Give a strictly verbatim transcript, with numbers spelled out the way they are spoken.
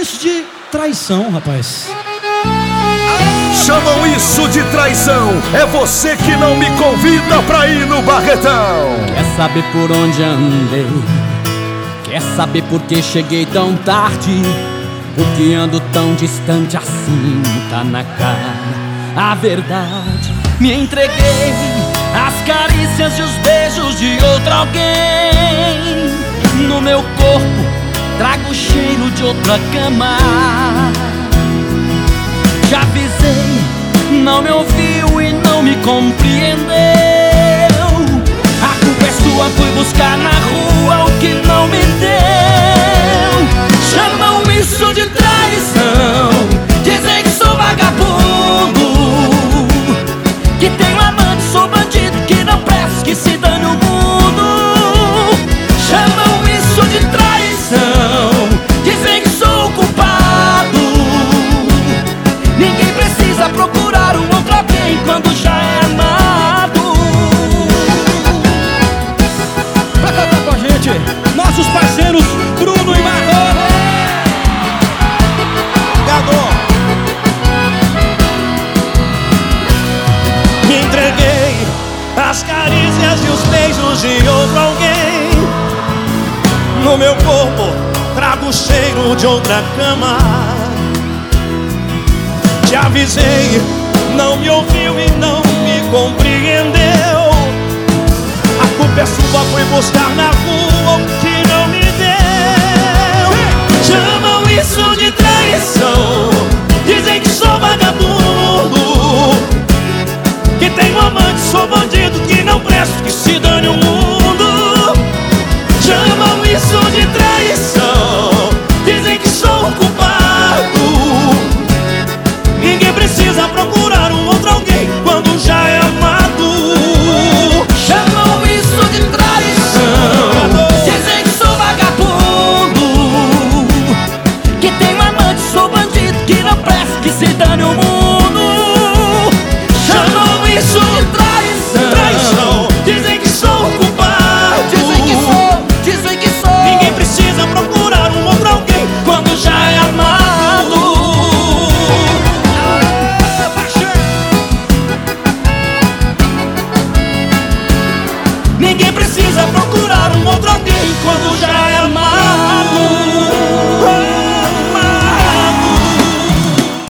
isso de traição, rapaz. Chamam isso de traição. É você que não me convida pra ir no Barretão. Quer saber por onde andei? Quer saber por que cheguei tão tarde? Por que ando tão distante assim? Tá na cara a verdade. Me entreguei às carícias e os beijos de outro alguém. No meu corpo trago o cheiro de outra cama. Já avisei, não me ouviu e não me compreendeu. A culpa é sua, fui buscar na rua o que não me deu. Chamam isso de traição, dizem que sou vagabundo, que tenho amante, sou bandido, que não presto, que se dane o mundo. Chamam isso de traição, dizem que sou culpado. Ninguém precisa procurar um outro alguém quando já é amado. Pra cantar com a gente, nossos parceiros Bruno e Margot. Me entreguei às carícias e os beijos de outro alguém. No meu corpo trago o cheiro de outra cama. Te avisei, não me ouviu e não me compreendeu. A culpa é sua, fui buscar na rua o que